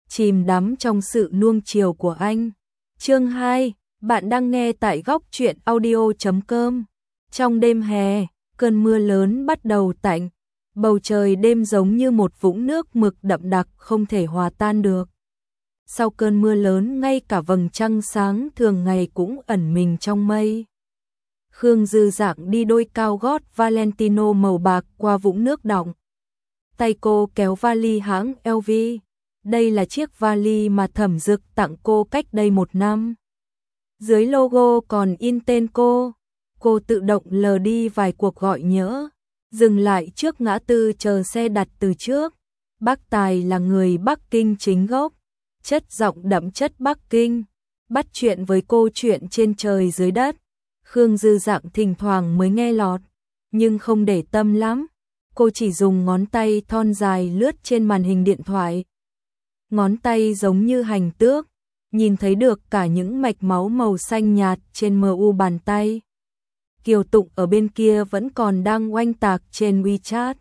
chìm đắm trong sự nuông chiều của anh. Chương 2, bạn đang nghe tại góc truyện audio.com. Trong đêm hè, cơn mưa lớn bắt đầu tạnh, bầu trời đêm giống như một vũng nước mực đậm đặc không thể hòa tan được. Sau cơn mưa lớn, ngay cả vầng trăng sáng thường ngày cũng ẩn mình trong mây. Khương Dư Dạng đi đôi cao gót Valentino màu bạc qua vũng nước đọng. Tay cô kéo vali hãng LV. Đây là chiếc vali mà Thẩm Dực tặng cô cách đây 1 năm. Dưới logo còn in tên cô. Cô tự động lờ đi vài cuộc gọi nhỡ, dừng lại trước ngã tư chờ xe đặt từ trước. Bác Tài là người Bắc Kinh chính gốc, chất giọng đậm chất Bắc Kinh, bắt chuyện với cô chuyện trên trời dưới đất. Khương Dư Dạng thỉnh thoảng mới nghe lọt, nhưng không để tâm lắm. Cô chỉ dùng ngón tay thon dài lướt trên màn hình điện thoại. Ngón tay giống như hành tước, nhìn thấy được cả những mạch máu màu xanh nhạt trên mu bàn tay. Kiều Tụng ở bên kia vẫn còn đang oanh tạc trên WeChat.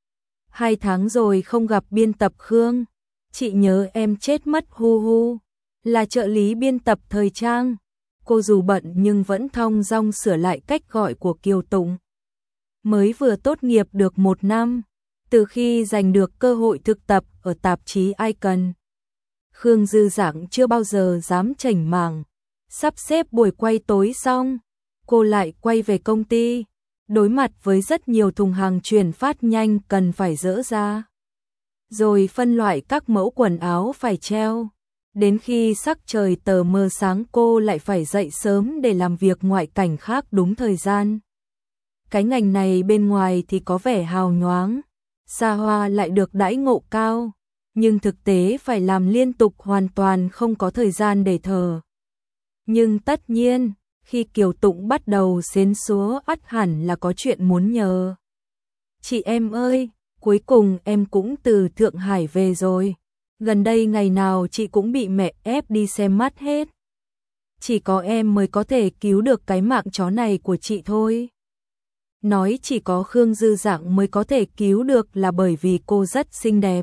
2 tháng rồi không gặp biên tập Khương. Chị nhớ em chết mất hu hu. Là trợ lý biên tập thời trang. Cô dù bận nhưng vẫn thong dong sửa lại cách gọi của Kiều Tụng. Mới vừa tốt nghiệp được 1 năm, từ khi giành được cơ hội thực tập ở tạp chí Icon, Khương Dư Dạng chưa bao giờ dám chảnh mảng. Sắp xếp buổi quay tối xong, cô lại quay về công ty, đối mặt với rất nhiều thùng hàng chuyển phát nhanh cần phải dỡ ra. Rồi phân loại các mẫu quần áo phải treo. Đến khi sắc trời tờ mờ sáng cô lại phải dậy sớm để làm việc ngoại cảnh khác đúng thời gian. Cái ngành này bên ngoài thì có vẻ hào nhoáng, xa hoa lại được đãi ngộ cao, nhưng thực tế phải làm liên tục hoàn toàn không có thời gian để thở. Nhưng tất nhiên, khi Kiều Tụng bắt đầu xến số ắt hẳn là có chuyện muốn nhờ. Chị em ơi, cuối cùng em cũng từ Thượng Hải về rồi. Gần đây ngày nào chị cũng bị mẹ ép đi xem mắt hết. Chỉ có em mới có thể cứu được cái mạng chó này của chị thôi. Nói chỉ có Khương Dư Dạng mới có thể cứu được là bởi vì cô rất xinh đẹp.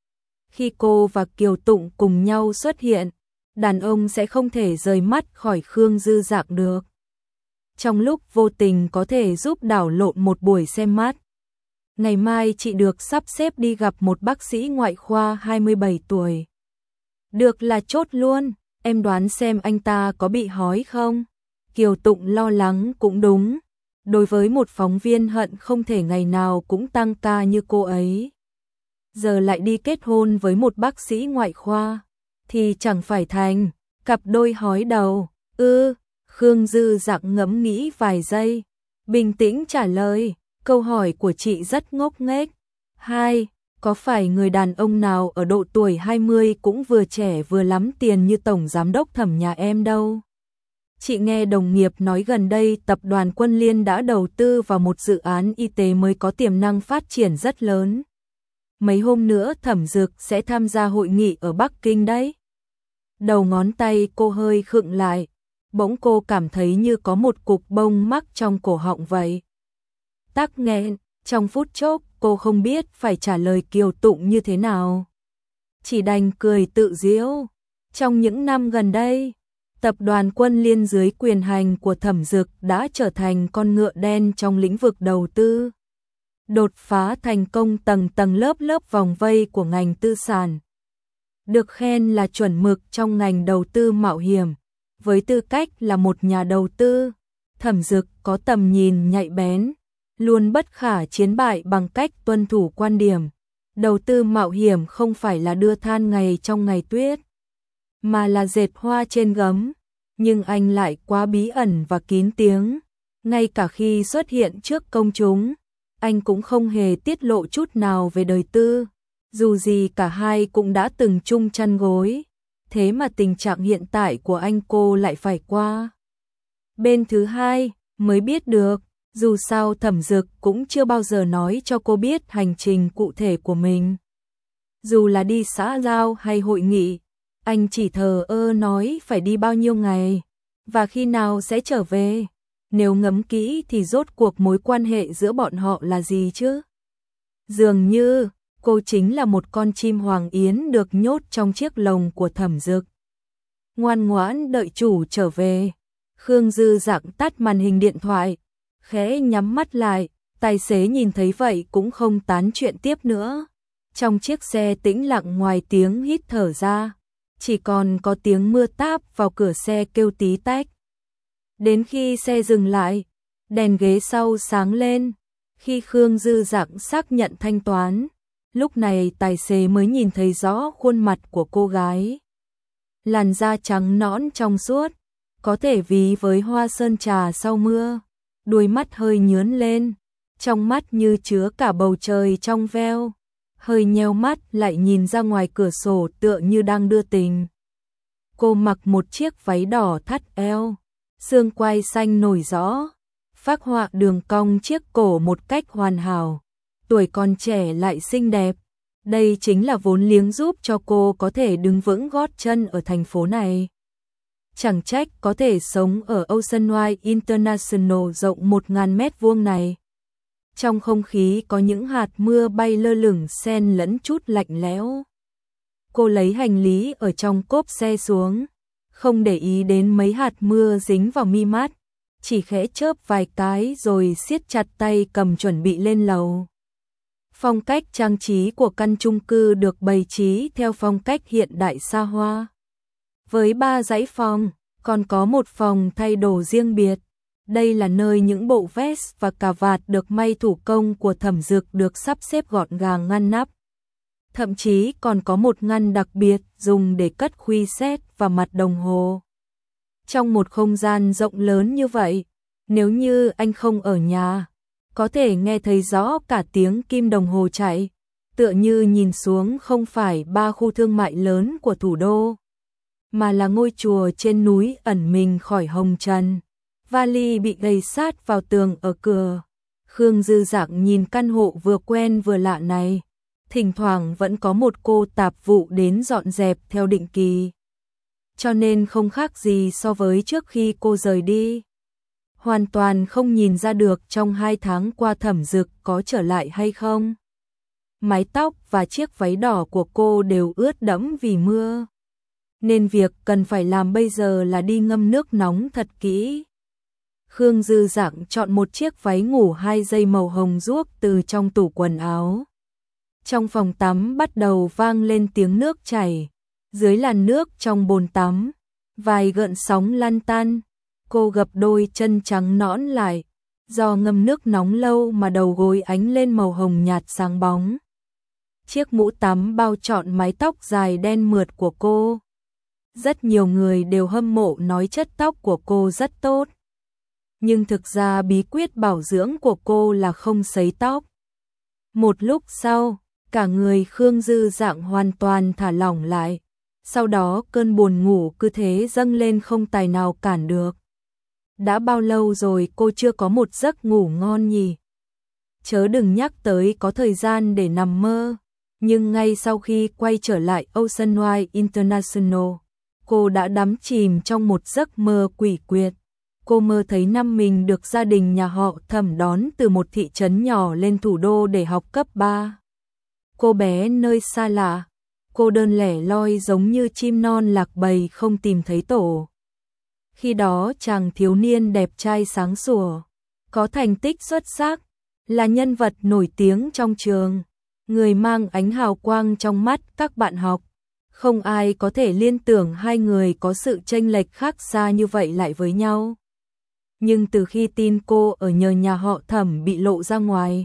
Khi cô và Kiều Tụng cùng nhau xuất hiện, đàn ông sẽ không thể rời mắt khỏi Khương Dư Dạng được. Trong lúc vô tình có thể giúp đảo lộn một buổi xem mắt. Ngày mai chị được sắp xếp đi gặp một bác sĩ ngoại khoa 27 tuổi. Được là chốt luôn, em đoán xem anh ta có bị hói không? Kiều Tụng lo lắng cũng đúng. Đối với một phóng viên hận không thể ngày nào cũng tăng ca như cô ấy. Giờ lại đi kết hôn với một bác sĩ ngoại khoa, thì chẳng phải thành cặp đôi hói đầu. Khương Dư Dạng ngẫm nghĩ vài giây, bình tĩnh trả lời, câu hỏi của chị rất ngốc nghếch. 2. Có phải người đàn ông nào ở độ tuổi 20 cũng vừa trẻ vừa lắm tiền như tổng giám đốc Thẩm nhà em đâu? Chị nghe đồng nghiệp nói gần đây tập đoàn Quân Liên đã đầu tư vào một dự án y tế mới có tiềm năng phát triển rất lớn. Mấy hôm nữa Thẩm Dực sẽ tham gia hội nghị ở Bắc Kinh đấy. Đầu ngón tay cô hơi khựng lại, bỗng cô cảm thấy như có một cục bông mắc trong cổ họng vậy. Tắc nghẹn, trong phút chốc cô không biết phải trả lời Kiều Tụng như thế nào. Chỉ đành cười tự giễu. Trong những năm gần đây, tập đoàn Quân Liên dưới quyền hành của Thẩm Dực đã trở thành con ngựa đen trong lĩnh vực đầu tư. Đột phá thành công tầng tầng lớp lớp vòng vây của ngành tư sản. Được khen là chuẩn mực trong ngành đầu tư mạo hiểm. Với tư cách là một nhà đầu tư, Thẩm Dực có tầm nhìn nhạy bén, luôn bất khả chiến bại bằng cách tuân thủ quan điểm. Đầu tư mạo hiểm không phải là đưa than ngày trong ngày tuyết, mà là dệt hoa trên gấm. Nhưng anh lại quá bí ẩn và kín tiếng. Ngay cả khi xuất hiện trước công chúng, anh cũng không hề tiết lộ chút nào về đời tư. Dù gì cả hai cũng đã từng chung chăn gối. Thế mà tình trạng hiện tại của anh cô lại phải qua bên thứ hai mới biết được. Dù sao Thẩm Dực cũng chưa bao giờ nói cho cô biết hành trình cụ thể của mình. Dù là đi xã giao hay hội nghị, anh chỉ thờ ơ nói phải đi bao nhiêu ngày và khi nào sẽ trở về. Nếu ngẫm kỹ thì rốt cuộc mối quan hệ giữa bọn họ là gì chứ? Dường như Cô chính là một con chim hoàng yến được nhốt trong chiếc lồng của Thẩm Dực. Ngoan ngoãn đợi chủ trở về. Khương Dư Dặng tắt màn hình điện thoại, khẽ nhắm mắt lại, tài xế nhìn thấy vậy cũng không tán chuyện tiếp nữa. Trong chiếc xe tĩnh lặng ngoài tiếng hít thở ra, chỉ còn có tiếng mưa táp vào cửa xe kêu tí tách. Đến khi xe dừng lại, đèn ghế sau sáng lên, khi Khương Dư Dặng xác nhận thanh toán, lúc này tài xế mới nhìn thấy rõ khuôn mặt của cô gái. Làn da trắng nõn trong suốt, có thể ví với hoa sơn trà sau mưa, đuôi mắt hơi nhướn lên, trong mắt như chứa cả bầu trời trong veo, hơi nheo mắt lại nhìn ra ngoài cửa sổ tựa như đang đưa tình. Cô mặc một chiếc váy đỏ thắt eo, xương quai xanh nổi rõ, phác họa đường cong chiếc cổ một cách hoàn hảo, tuổi còn trẻ lại xinh đẹp. Đây chính là vốn liếng giúp cho cô có thể đứng vững gót chân ở thành phố này. Chẳng trách có thể sống ở Oceanwide International rộng 1.000 mét vuông này. Trong không khí có những hạt mưa bay lơ lửng xen lẫn chút lạnh lẽo. Cô lấy hành lý ở trong cốp xe xuống, không để ý đến mấy hạt mưa dính vào mi mắt, chỉ khẽ chớp vài cái rồi siết chặt tay cầm chuẩn bị lên lầu. Phong cách trang trí của căn chung cư được bày trí theo phong cách hiện đại xa hoa. Với 3 dãy phòng, còn có một phòng thay đồ riêng biệt. Đây là nơi những bộ vest và cà vạt được may thủ công của Thẩm Dực được sắp xếp gọn gàng ngăn nắp. Thậm chí còn có một ngăn đặc biệt dùng để cất khuy set và mặt đồng hồ. Trong một không gian rộng lớn như vậy, nếu như anh không ở nhà, có thể nghe thấy rõ cả tiếng kim đồng hồ chạy, tựa như nhìn xuống không phải 3 khu thương mại lớn của thủ đô, mà là ngôi chùa trên núi ẩn mình khỏi hồng trần. Vali bị gầy sát vào tường ở cửa. Khương Dư Dặng nhìn căn hộ vừa quen vừa lạ này, thỉnh thoảng vẫn có một cô tạp vụ đến dọn dẹp theo định kỳ. Cho nên không khác gì so với trước khi cô rời đi. Hoàn toàn không nhìn ra được trong 2 tháng qua Thẩm Dực có trở lại hay không. Mái tóc và chiếc váy đỏ của cô đều ướt đẫm vì mưa. Nên việc cần phải làm bây giờ là đi ngâm nước nóng thật kỹ. Khương Dư Dặng chọn một chiếc váy ngủ 2 dây màu hồng ruốc từ trong tủ quần áo. Trong phòng tắm bắt đầu vang lên tiếng nước chảy. Dưới làn nước trong bồn tắm, vài gợn sóng lăn tăn. Cô gập đôi chân trắng nõn lại, do ngâm nước nóng lâu mà đầu gối ánh lên màu hồng nhạt sáng bóng. Chiếc mũ tắm bao trọn mái tóc dài đen mượt của cô. Rất nhiều người đều hâm mộ nói chất tóc của cô rất tốt. Nhưng thực ra bí quyết bảo dưỡng của cô là không sấy tóc. Một lúc sau, cả người Khương Dư Dặng hoàn toàn thả lỏng lại. Sau đó cơn buồn ngủ cứ thế dâng lên không tài nào cản được. Đã bao lâu rồi cô chưa có một giấc ngủ ngon nhỉ? Chớ đừng nhắc tới có thời gian để nằm mơ. Nhưng ngay sau khi quay trở lại Oceanwide International, cô đã đắm chìm trong một giấc mơ quỷ quyệt. Cô mơ thấy năm mình được gia đình nhà họ Thẩm đón từ một thị trấn nhỏ lên thủ đô để học cấp 3. Cô bé nơi xa lạ, cô đơn lẻ loi giống như chim non lạc bầy không tìm thấy tổ. Khi đó chàng thiếu niên đẹp trai sáng sủa, có thành tích xuất sắc, là nhân vật nổi tiếng trong trường, người mang ánh hào quang trong mắt các bạn học. Không ai có thể liên tưởng hai người có sự chênh lệch khác xa như vậy lại với nhau. Nhưng từ khi tin cô ở nhờ nhà họ Thẩm bị lộ ra ngoài,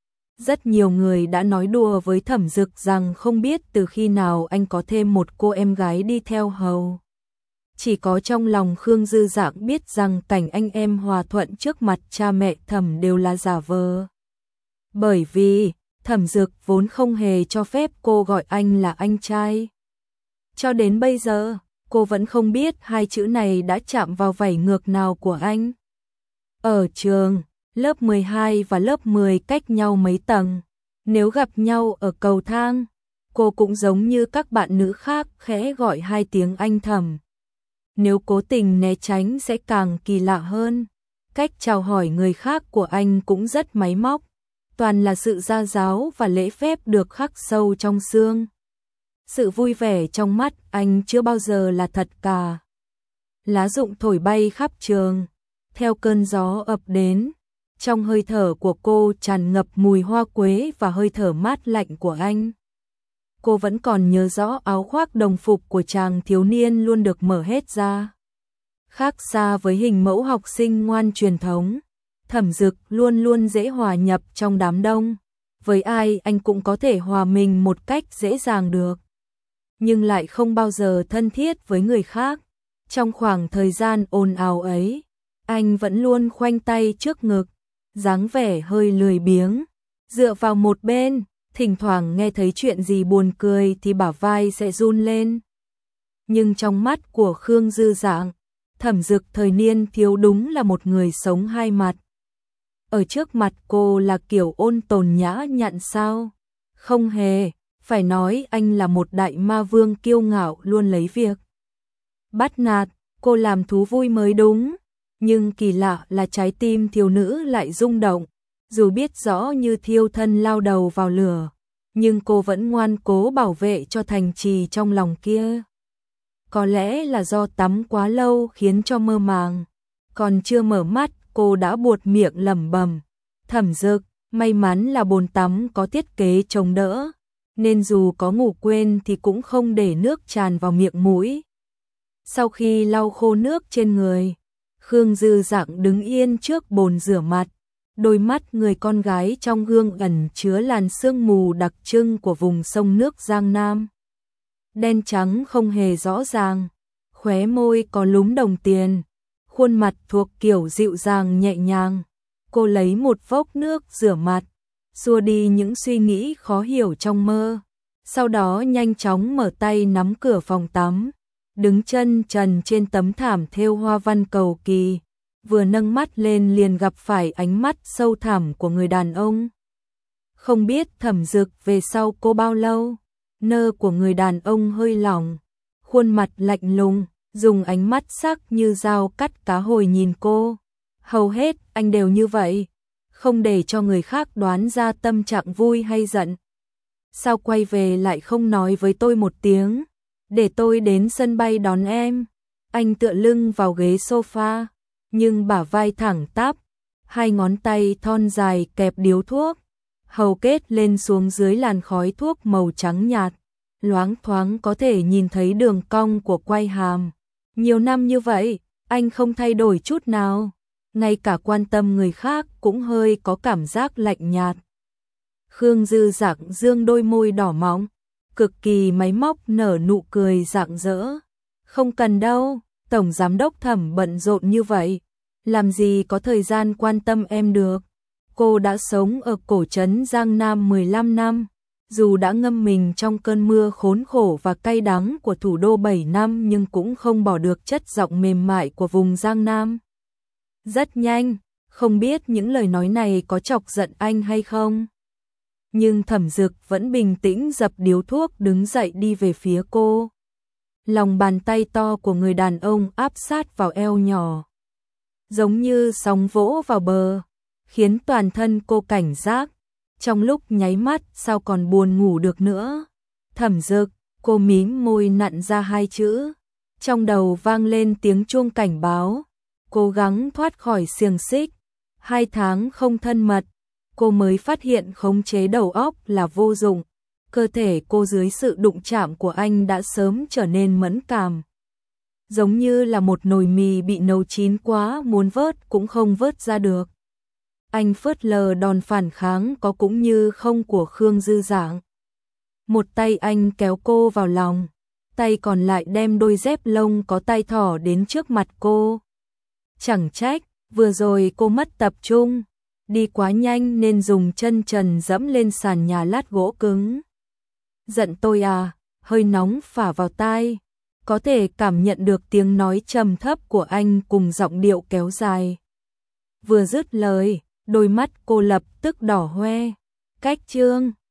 rất nhiều người đã nói đùa với Thẩm Dực rằng không biết từ khi nào anh có thêm một cô em gái đi theo hầu. Chỉ có trong lòng Khương Dư Dặng biết rằng cảnh anh em hòa thuận trước mặt cha mẹ Thẩm đều là giả vờ. Bởi vì Thẩm Dực vốn không hề cho phép cô gọi anh là anh trai. Cho đến bây giờ, cô vẫn không biết hai chữ này đã chạm vào vảy ngược nào của anh. Ở trường, lớp 12 và lớp 10 cách nhau mấy tầng. Nếu gặp nhau ở cầu thang, cô cũng giống như các bạn nữ khác khẽ gọi hai tiếng anh Thẩm. Nếu cố tình né tránh sẽ càng kỳ lạ hơn. Cách chào hỏi người khác của anh cũng rất máy móc. toàn là sự gia giáo và lễ phép được khắc sâu trong xương. Sự vui vẻ trong mắt anh chưa bao giờ là thật cả. Lá rụng thổi bay khắp trường, theo cơn gió ập đến. Trong hơi thở của cô tràn ngập mùi hoa quế và hơi thở mát lạnh của anh. Cô vẫn còn nhớ rõ áo khoác đồng phục của chàng thiếu niên luôn được mở hết ra. Khác xa với hình mẫu học sinh ngoan truyền thống, Thẩm Dực luôn luôn dễ hòa nhập trong đám đông. Với ai anh cũng có thể hòa mình một cách dễ dàng được. Nhưng lại không bao giờ thân thiết với người khác. Trong khoảng thời gian ồn ào ấy, anh vẫn luôn khoanh tay trước ngực, dáng vẻ hơi lười biếng, dựa vào một bên, thỉnh thoảng nghe thấy chuyện gì buồn cười thì bả vai sẽ run lên. Nhưng trong mắt của Khương Dư Dạng, Thẩm Dực thời niên thiếu đúng là một người sống hai mặt. Ở trước mặt cô là kiểu ôn tồn nhã nhặn sao? Không hề, phải nói anh là một đại ma vương kiêu ngạo luôn lấy việc bắt nạt cô làm thú vui mới đúng. Nhưng kỳ lạ là trái tim thiếu nữ lại rung động, dù biết rõ như thiêu thân lao đầu vào lửa, nhưng cô vẫn ngoan cố bảo vệ cho thành trì trong lòng kia. Có lẽ là do tắm quá lâu khiến cho mơ màng, còn chưa mở mắt cô đã buột miệng lẩm bẩm, Thẩm Dực, may mắn là bồn tắm có thiết kế chống đỡ, nên dù có ngủ quên thì cũng không để nước tràn vào miệng mũi. Sau khi lau khô nước trên người, Khương Dư Dạng đứng yên trước bồn rửa mặt, đôi mắt người con gái trong gương ẩn chứa làn sương mù đặc trưng của vùng sông nước Giang Nam. Đen trắng không hề rõ ràng, khóe môi có lúm đồng tiền, khuôn mặt thuộc kiểu dịu dàng nhẹ nhàng. Cô lấy một vốc nước rửa mặt, xua đi những suy nghĩ khó hiểu trong mơ, sau đó nhanh chóng mở tay nắm cửa phòng tắm, đứng chân trần trên tấm thảm thêu hoa văn cầu kỳ, vừa nâng mắt lên liền gặp phải ánh mắt sâu thẳm của người đàn ông. Không biết Thẩm Dực về sau cô bao lâu, nơ của người đàn ông hơi lỏng, khuôn mặt lạnh lùng, dùng ánh mắt sắc như dao cắt cá hồi nhìn cô. Hầu hết anh đều như vậy, không để cho người khác đoán ra tâm trạng vui hay giận. Sao quay về lại không nói với tôi một tiếng, để tôi đến sân bay đón em? Anh tựa lưng vào ghế sofa, nhưng bả vai thẳng tắp, hai ngón tay thon dài kẹp điếu thuốc, hầu kết lên xuống dưới làn khói thuốc màu trắng nhạt, loáng thoáng có thể nhìn thấy đường cong của quai hàm. Nhiều năm như vậy, anh không thay đổi chút nào, ngay cả quan tâm người khác cũng hơi có cảm giác lạnh nhạt. Khương Dư Dạng dương đôi môi đỏ mọng, cực kỳ máy móc nở nụ cười rạng rỡ. Không cần đâu, Tổng Giám đốc Thẩm bận rộn như vậy, làm gì có thời gian quan tâm em được. Cô đã sống ở cổ trấn Giang Nam 15 năm, dù đã ngâm mình trong cơn mưa khốn khổ và cay đắng của thủ đô 7 năm nhưng cũng không bỏ được chất giọng mềm mại của vùng Giang Nam. Rất nhanh, không biết những lời nói này có chọc giận anh hay không. Nhưng Thẩm Dực vẫn bình tĩnh dập điếu thuốc đứng dậy đi về phía cô. Lòng bàn tay to của người đàn ông áp sát vào eo nhỏ, giống như sóng vỗ vào bờ, khiến toàn thân cô cảnh giác. Trong lúc nháy mắt sao còn buồn ngủ được nữa. Thẩm Dực, cô mím môi nặn ra hai chữ. Trong đầu vang lên tiếng chuông cảnh báo. Cố gắng thoát khỏi xiềng xích. 2 tháng không thân mật, cô mới phát hiện khống chế đầu óc là vô dụng. Cơ thể cô dưới sự đụng chạm của anh đã sớm trở nên mẫn cảm. Giống như là một nồi mì bị nấu chín quá muốn vớt cũng không vớt ra được. Anh phớt lờ đòn phản kháng có cũng như không của Khương Dư Dạng. Một tay anh kéo cô vào lòng, tay còn lại đem đôi dép lông có tai thỏ đến trước mặt cô. Chẳng trách, vừa rồi cô mất tập trung, đi quá nhanh nên dùng chân trần dẫm lên sàn nhà lát gỗ cứng. Giận tôi à? Hơi nóng phả vào tai, có thể cảm nhận được tiếng nói trầm thấp của anh cùng giọng điệu kéo dài. Vừa dứt lời, đôi mắt cô lập tức đỏ hoe. Cách chương